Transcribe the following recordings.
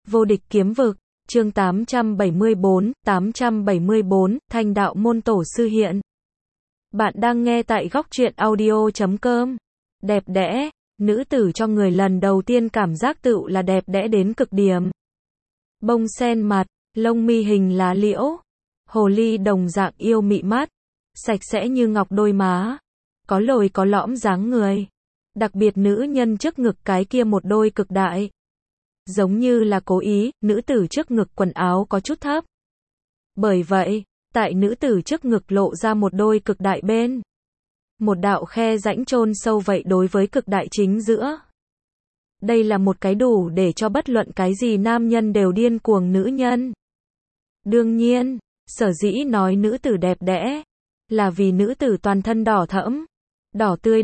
Vô địch kiếm vực, chương 874, Thanh đạo môn tổ sư hiện. Bạn đang nghe tại góc truyện audio.com. Đẹp đẽ, nữ tử cho người lần đầu tiên cảm giác tựu là đẹp đẽ đến cực điểm. Bông sen mặt, lông mi hình lá liễu, hồ ly đồng dạng yêu mị mắt, sạch sẽ như ngọc đôi má, có lồi có lõm dáng người. Đặc biệt nữ nhân trước ngực cái kia một đôi cực đại. Giống như là cố ý, nữ tử trước ngực quần áo có chút thấp. Bởi vậy, tại nữ tử trước ngực lộ ra một đôi cực đại bên. Một đạo khe rãnh chôn sâu vậy đối với cực đại chính giữa. Đây là một cái đủ để cho bất luận cái gì nam nhân đều điên cuồng nữ nhân. Đương nhiên, sở dĩ nói nữ tử đẹp đẽ, là vì nữ tử toàn thân đỏ thẫm, đỏ tươi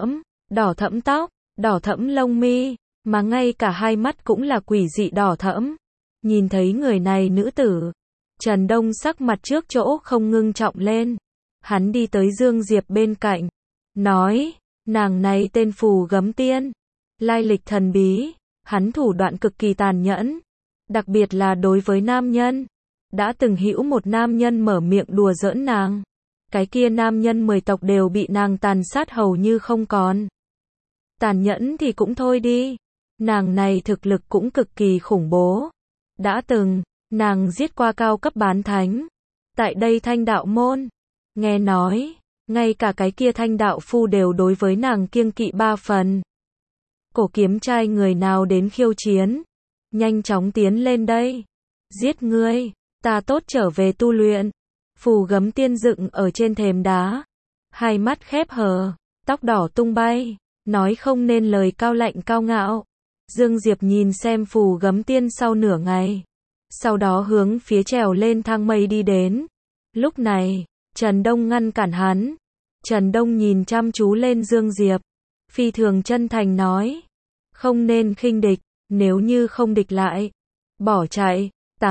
đỏ thẫm tóc, đỏ thẫm lông mi, mà ngay cả hai mắt cũng là quỷ dị đỏ thẫm. Nhìn thấy người này nữ tử, Trần Đông sắc mặt trước chỗ không ngưng trọng lên. Hắn đi tới Dương Diệp bên cạnh, nói, nàng này tên Phù Gấm Tiên, lai lịch thần bí, hắn thủ đoạn cực kỳ tàn nhẫn, đặc biệt là đối với nam nhân. Đã từng hữu một nam nhân mở miệng đùa giỡn nàng, cái kia nam nhân 10 tộc đều bị nàng tàn sát hầu như không còn. Tàn nhẫn thì cũng thôi đi, nàng này thực lực cũng cực kỳ khủng bố. Đã từng, nàng giết qua cao cấp bán thánh. Tại đây Thanh đạo môn, nghe nói, ngay cả cái kia Thanh đạo phu đều đối với nàng kiêng kỵ 3 phần. Cổ kiếm trai người nào đến khiêu chiến, nhanh chóng tiến lên đây. Giết ngươi, ta tốt trở về tu luyện. Phù Gấm Tiên dựng ở trên thềm đá, hai mắt khép hờ, tóc đỏ tung bay, nói không nên lời cao lạnh cao ngạo. Dương Diệp nhìn xem Phù Gấm Tiên sau nửa ngày, sau đó hướng phía trèo lên thang mây đi đến. Lúc này, Trần Đông ngăn cản hắn. Trần Đông nhìn chăm chú lên Dương Diệp, phi thường chân thành nói, không nên khinh địch, nếu như không địch lại, bỏ chạy.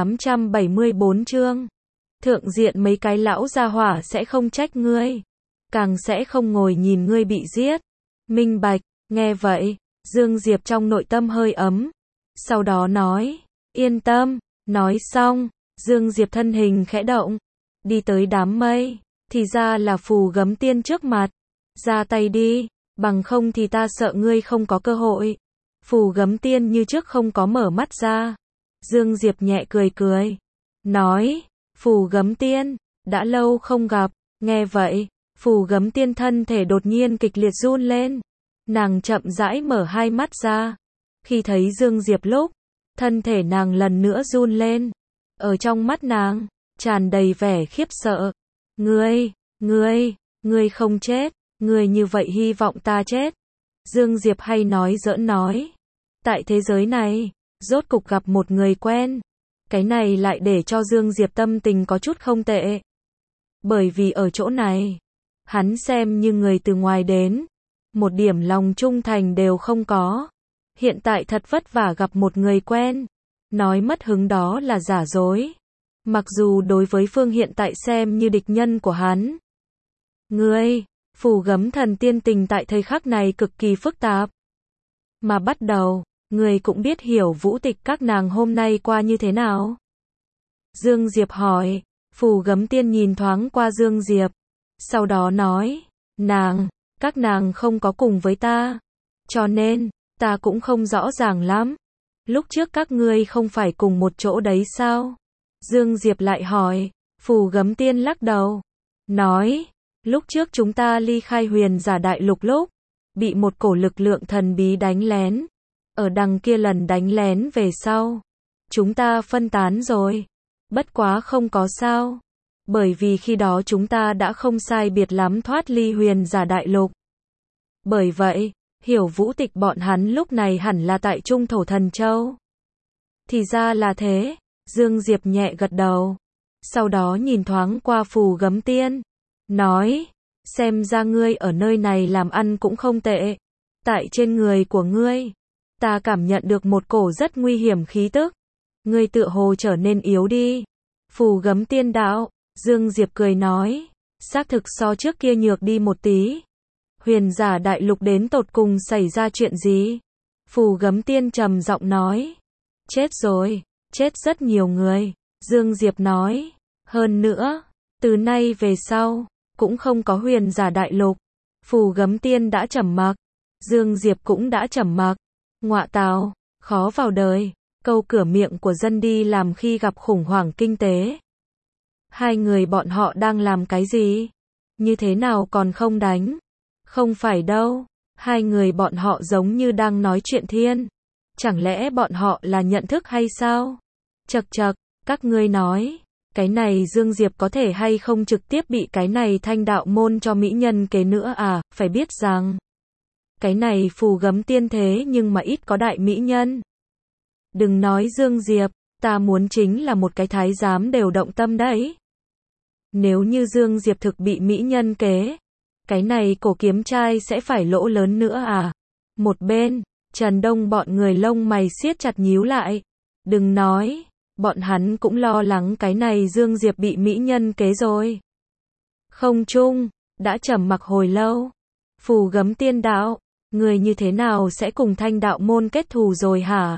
874 chương. Thượng diện mấy cái lão gia hỏa sẽ không trách ngươi, càng sẽ không ngồi nhìn ngươi bị giết. Minh bạch. Nghe vậy, Dương Diệp trong nội tâm hơi ấm, sau đó nói, yên tâm. Nói xong, Dương Diệp thân hình khẽ động, đi tới đám mây, thì ra là Phù Gấm Tiên trước mặt. Ra tay đi, bằng không thì ta sợ ngươi không có cơ hội. Phù Gấm Tiên như trước không có mở mắt ra. Dương Diệp nhẹ cười, nói, Phù Gấm Tiên, đã lâu không gặp. Nghe vậy, Phù Gấm Tiên thân thể đột nhiên kịch liệt run lên. Nàng chậm rãi mở hai mắt ra. Khi thấy Dương Diệp lúc, thân thể nàng lần nữa run lên. Ở trong mắt nàng, tràn đầy vẻ khiếp sợ. Ngươi không chết, ngươi như vậy hy vọng ta chết. Dương Diệp hay nói giỡn nói. Tại thế giới này, rốt cục gặp một người quen. Cái này lại để cho Dương Diệp tâm tình có chút không tệ. Bởi vì ở chỗ này, hắn xem như người từ ngoài đến, một điểm lòng trung thành đều không có. Hiện tại thật vất vả gặp một người quen, nói mất hứng đó là giả dối. Mặc dù đối với phương hiện tại xem như địch nhân của hắn. Phù Gấm Thần Tiên tình tại thời khắc này cực kỳ phức tạp. Mà bắt đầu, người cũng biết hiểu vũ tịch các nàng hôm nay qua như thế nào. Dương Diệp hỏi. Phù Gấm Tiên nhìn thoáng qua Dương Diệp, sau đó nói, các nàng không có cùng với ta, cho nên, ta cũng không rõ ràng lắm. Lúc trước các ngươi không phải cùng một chỗ đấy sao? Dương Diệp lại hỏi. Phù Gấm Tiên lắc đầu, nói, lúc trước chúng ta ly khai Huyền Giả Đại Lục lúc, bị một cổ lực lượng thần bí đánh lén. Ở đằng kia lần đánh lén về sau, chúng ta phân tán rồi. Bất quá không có sao, bởi vì khi đó chúng ta đã không sai biệt lắm thoát ly Huyền Giả Đại Lục. Bởi vậy, hiểu vũ tịch bọn hắn lúc này hẳn là tại Trung Thổ Thần Châu. Thì ra là thế. Dương Diệp nhẹ gật đầu, sau đó nhìn thoáng qua Phù Gấm Tiên, nói, xem ra ngươi ở nơi này làm ăn cũng không tệ. Tại trên người của ngươi, ta cảm nhận được một cổ rất nguy hiểm khí tức. Ngươi tựa hồ trở nên yếu đi. Phù Gấm Tiên đạo. Dương Diệp cười nói, xác thực so trước kia nhược đi một tí. Huyền Giả Đại Lục đến tột cùng xảy ra chuyện gì? Phù Gấm Tiên trầm giọng nói, Chết rồi, chết rất nhiều người, Dương Diệp nói. Hơn nữa, từ nay về sau, cũng không có huyền giả đại lục. Phù Gấm Tiên đã trầm mặc, Dương Diệp cũng đã trầm mặc. Ngọa tào, khó vào đời, câu cửa miệng của dân đi làm khi gặp khủng hoảng kinh tế. Hai người bọn họ đang làm cái gì? Như thế nào còn không đánh? Không phải đâu, hai người bọn họ giống như đang nói chuyện thiên. Chẳng lẽ bọn họ là nhận thức hay sao? Chậc chậc, các ngươi nói, cái này Dương Diệp có thể hay không trực tiếp bị cái này Thanh Đạo môn cho mỹ nhân kế nữa à? Phải biết rằng, cái này Phù Gấm Tiên thế nhưng mà ít có đại mỹ nhân. Đừng nói Dương Diệp, ta muốn chính là một cái thái giám đều động tâm đấy. Nếu như Dương Diệp thực bị mỹ nhân kế, cái này cổ kiếm trai sẽ phải lỗ lớn nữa à? Một bên, Trần Đông bọn người lông mày siết chặt nhíu lại. Đừng nói, bọn hắn cũng lo lắng cái này Dương Diệp bị mỹ nhân kế rồi. Không chung, đã trầm mặc hồi lâu. Phù Gấm Tiên đạo, người như thế nào sẽ cùng Thanh Đạo môn kết thù rồi hả?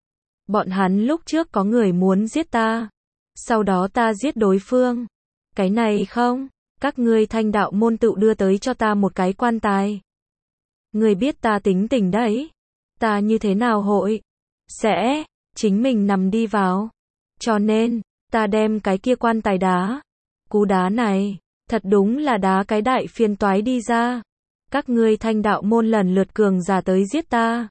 Bọn hắn lúc trước có người muốn giết ta, sau đó ta giết đối phương. Cái này không, các ngươi Thanh Đạo môn tự đưa tới cho ta một cái quan tài. Ngươi biết ta tính tình đấy, ta như thế nào hội sẽ chính mình nằm đi vào. Cho nên, ta đem cái kia quan tài đá. Cú đá này, thật đúng là đá cái đại phiền toái đi ra. Các ngươi Thanh Đạo môn lần lượt cường giả tới giết ta.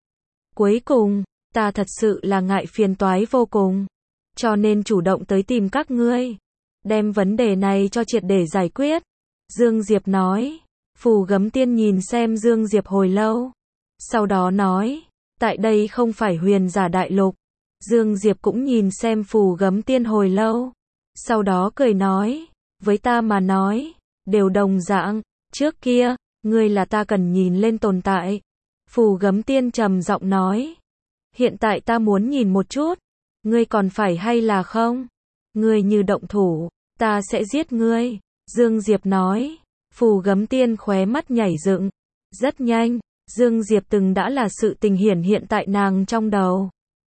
Cuối cùng, ta thật sự là ngại phiền toái vô cùng. Cho nên chủ động tới tìm các ngươi. Đem vấn đề này cho triệt để giải quyết. Dương Diệp nói. Phù Gấm Tiên nhìn xem Dương Diệp hồi lâu. Sau đó nói. Tại đây không phải huyền giả đại lục. Dương Diệp cũng nhìn xem Phù Gấm Tiên hồi lâu. Sau đó cười nói. Với ta mà nói. Đều đồng dạng. Trước kia, ngươi là ta cần nhìn lên tồn tại. Phù Gấm Tiên trầm giọng nói. Hiện tại ta muốn nhìn một chút. Ngươi còn phải hay là không? Ngươi như động thủ, ta sẽ giết ngươi. Dương Diệp nói. Phù Gấm Tiên khóe mắt nhảy dựng. Rất nhanh, Dương Diệp từng đã là sự tình hiển hiện tại nàng trong đầu.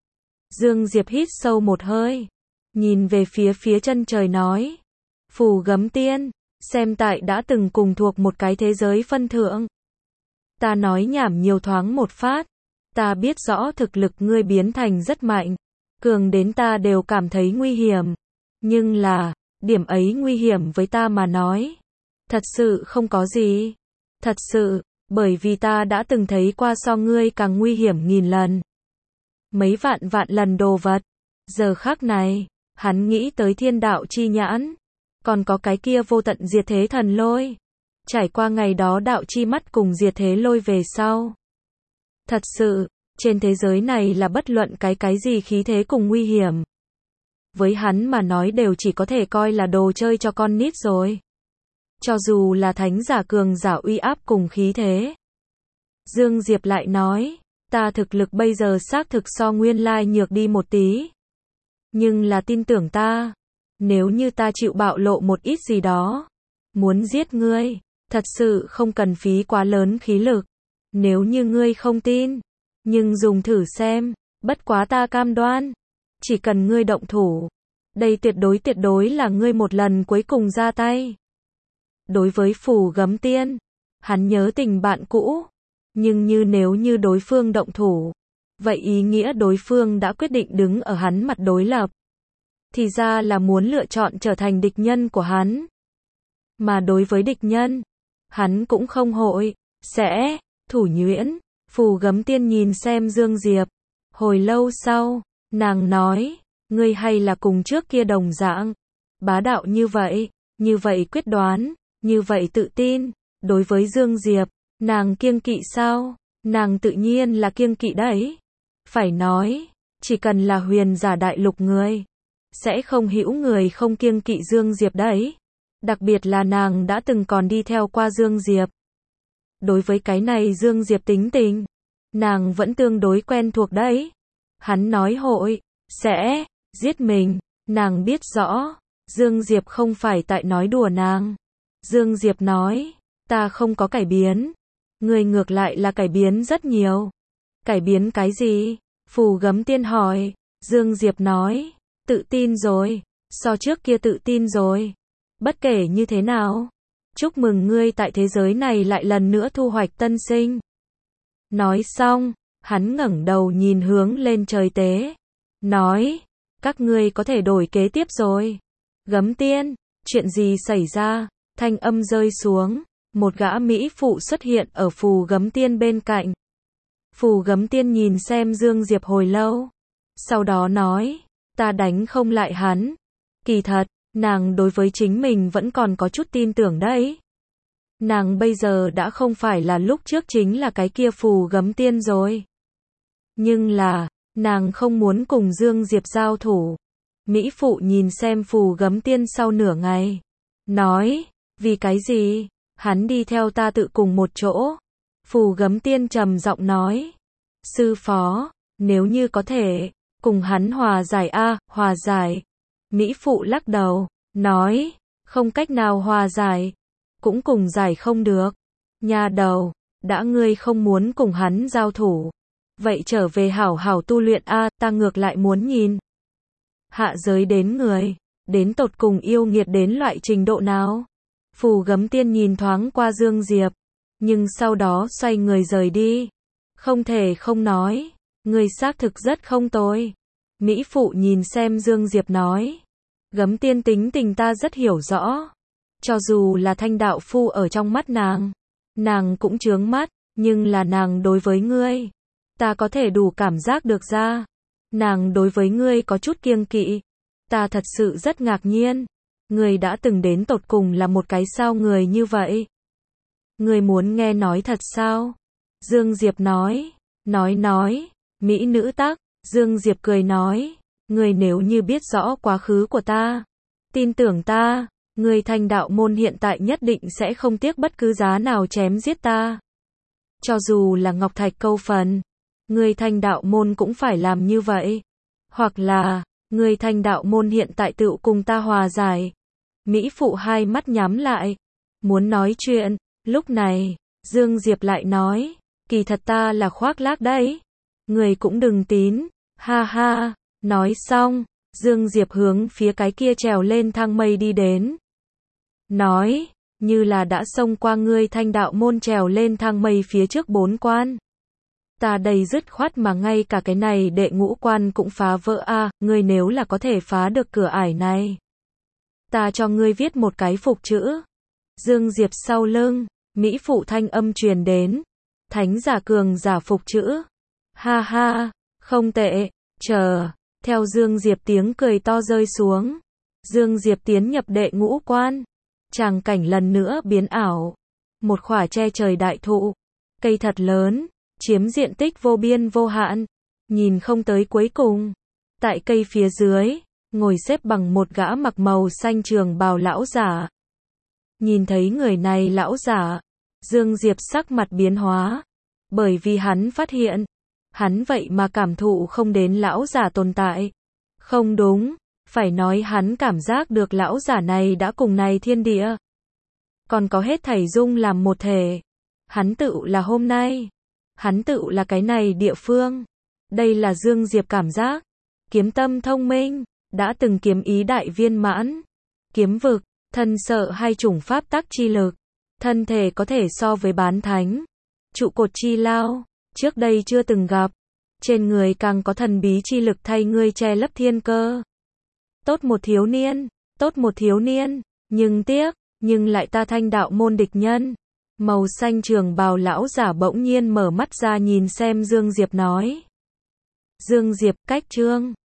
Dương Diệp hít sâu một hơi. Nhìn về phía chân trời nói. Phù Gấm Tiên, xem tại đã từng cùng thuộc một cái thế giới phân thượng. Ta nói nhảm nhiều thoáng một phát. Ta biết rõ thực lực ngươi biến thành rất mạnh. Cường đến ta đều cảm thấy nguy hiểm. Nhưng là, điểm ấy nguy hiểm với ta mà nói. Thật sự không có gì. Thật sự, bởi vì ta đã từng thấy qua so ngươi càng nguy hiểm nghìn lần. Mấy vạn lần đồ vật. Giờ khắc này, hắn nghĩ tới thiên đạo chi nhãn. Còn có cái kia vô tận diệt thế thần lôi. Trải qua ngày đó đạo chi mắt cùng diệt thế lôi về sau. Thật sự, trên thế giới này là bất luận cái gì khí thế cùng nguy hiểm. Với hắn mà nói đều chỉ có thể coi là đồ chơi cho con nít rồi. Cho dù là thánh giả cường giả uy áp cùng khí thế. Dương Diệp lại nói, ta thực lực bây giờ xác thực so nguyên lai nhược đi một tí. Nhưng là tin tưởng ta, nếu như ta chịu bạo lộ một ít gì đó, muốn giết ngươi, thật sự không cần phí quá lớn khí lực. Nếu như ngươi không tin, nhưng dùng thử xem, bất quá ta cam đoan, chỉ cần ngươi động thủ, đây tuyệt đối là ngươi một lần cuối cùng ra tay. Đối với Phù Gấm Tiên, hắn nhớ tình bạn cũ, nhưng nếu như đối phương động thủ, vậy ý nghĩa đối phương đã quyết định đứng ở hắn mặt đối lập. Thì ra là muốn lựa chọn trở thành địch nhân của hắn. Mà đối với địch nhân, hắn cũng không hội sẽ thủ nhuyễn. Phù Gấm Tiên nhìn xem Dương Diệp. Hồi lâu sau, nàng nói, ngươi hay là cùng trước kia đồng dạng. Bá đạo như vậy quyết đoán, như vậy tự tin. Đối với Dương Diệp, nàng kiêng kỵ sao? Nàng tự nhiên là kiêng kỵ đấy. Phải nói, chỉ cần là huyền giả đại lục người, sẽ không hữu người không kiêng kỵ Dương Diệp đấy. Đặc biệt là nàng đã từng còn đi theo qua Dương Diệp. Đối với cái này Dương Diệp tính tình, nàng vẫn tương đối quen thuộc đấy. Hắn nói hội sẽ giết mình, nàng biết rõ, Dương Diệp không phải tại nói đùa nàng. Dương Diệp nói, ta không có cải biến, người ngược lại là cải biến rất nhiều. Cải biến cái gì? Phù Gấm Tiên hỏi. Dương Diệp nói, tự tin rồi, so trước kia tự tin rồi. Bất kể như thế nào, chúc mừng ngươi tại thế giới này lại lần nữa thu hoạch tân sinh. Nói xong, hắn ngẩng đầu nhìn hướng lên trời tế. Nói, các ngươi có thể đổi kế tiếp rồi. Gấm tiên, chuyện gì xảy ra? Thanh âm rơi xuống, một gã mỹ phụ xuất hiện ở Phù Gấm Tiên bên cạnh. Phù Gấm Tiên nhìn xem Dương Diệp hồi lâu. Sau đó nói, ta đánh không lại hắn. Kỳ thật, nàng đối với chính mình vẫn còn có chút tin tưởng đấy. Nàng bây giờ đã không phải là lúc trước chính là cái kia Phù Gấm Tiên rồi. Nhưng là, nàng không muốn cùng Dương Diệp giao thủ. Mỹ phụ nhìn xem Phù Gấm Tiên sau nửa ngày. Nói, vì cái gì? Hắn đi theo ta tự cùng một chỗ. Phù Gấm Tiên trầm giọng nói. Sư phó, nếu như có thể, cùng hắn hòa giải a, hòa giải. Mỹ phụ lắc đầu, nói, không cách nào hòa giải. Cũng cùng giải không được. Nha đầu, đã ngươi không muốn cùng hắn giao thủ. Vậy trở về hảo hảo tu luyện a, ta ngược lại muốn nhìn. Hạ giới đến người, đến tột cùng yêu nghiệt đến loại trình độ nào? Phù Gấm Tiên nhìn thoáng qua Dương Diệp, nhưng sau đó xoay người rời đi. Không thể không nói, người xác thực rất không tồi. Mỹ phụ nhìn xem Dương Diệp nói, Gấm Tiên tính tình ta rất hiểu rõ. Cho dù là Thanh đạo phu ở trong mắt nàng cũng chướng mắt, nhưng là nàng đối với ngươi, ta có thể đủ cảm giác được ra. Nàng đối với ngươi có chút kiêng kỵ. Ta thật sự rất ngạc nhiên. Ngươi đã từng đến tột cùng là một cái sao người như vậy? Ngươi muốn nghe nói thật sao? Dương Diệp nói. Nói. Mỹ nữ tắc. Dương Diệp cười nói. Ngươi nếu như biết rõ quá khứ của ta, tin tưởng ta, ngươi Thanh đạo môn hiện tại nhất định sẽ không tiếc bất cứ giá nào chém giết ta. Cho dù là ngọc thạch câu phần, ngươi Thanh đạo môn cũng phải làm như vậy. Hoặc là, ngươi Thanh đạo môn hiện tại tự cùng ta hòa giải. Mỹ phụ hai mắt nhắm lại, muốn nói chuyện. Lúc này, Dương Diệp lại nói, kỳ thật ta là khoác lác đấy. Ngươi cũng đừng tín, ha ha. Nói xong, Dương Diệp hướng phía cái kia trèo lên thang mây đi đến. Nói, như là đã xông qua ngươi Thanh đạo môn trèo lên thang mây phía trước 4 quan. Ta đầy dứt khoát mà ngay cả cái này đệ ngũ quan cũng phá vỡ a, ngươi nếu là có thể phá được cửa ải này, ta cho ngươi viết một cái phục chữ. Dương Diệp sau lưng, Mỹ phụ thanh âm truyền đến, thánh giả cường giả phục chữ. Ha ha, không tệ, chờ, theo Dương Diệp tiếng cười to rơi xuống. Dương Diệp tiến nhập đệ ngũ quan. Tràng cảnh lần nữa biến ảo. Một khỏa che trời đại thụ, cây thật lớn, chiếm diện tích vô biên vô hạn, nhìn không tới cuối cùng. Tại cây phía dưới, ngồi xếp bằng một gã mặc màu xanh trường bào lão giả. Nhìn thấy người này lão giả, Dương Diệp sắc mặt biến hóa, bởi vì hắn phát hiện, hắn vậy mà cảm thụ không đến lão giả tồn tại. Không đúng, phải nói hắn cảm giác được lão giả này đã cùng này thiên địa, còn có hết thảy dung làm một thể. Hắn tự là hôm nay, hắn tự là cái này địa phương. Đây là Dương Diệp cảm giác. Kiếm tâm thông minh, đã từng kiếm ý đại viên mãn. Kiếm vực, thân sợ hai chủng pháp tắc chi lực. Thân thể có thể so với bán thánh. Trụ cột chi lao, trước đây chưa từng gặp. Trên người càng có thần bí chi lực thay ngươi che lấp thiên cơ. Tốt một thiếu niên, nhưng tiếc, nhưng lại ta Thanh đạo môn địch nhân. Màu xanh trường bào lão giả bỗng nhiên mở mắt ra nhìn xem Dương Diệp nói. Dương Diệp, cách chương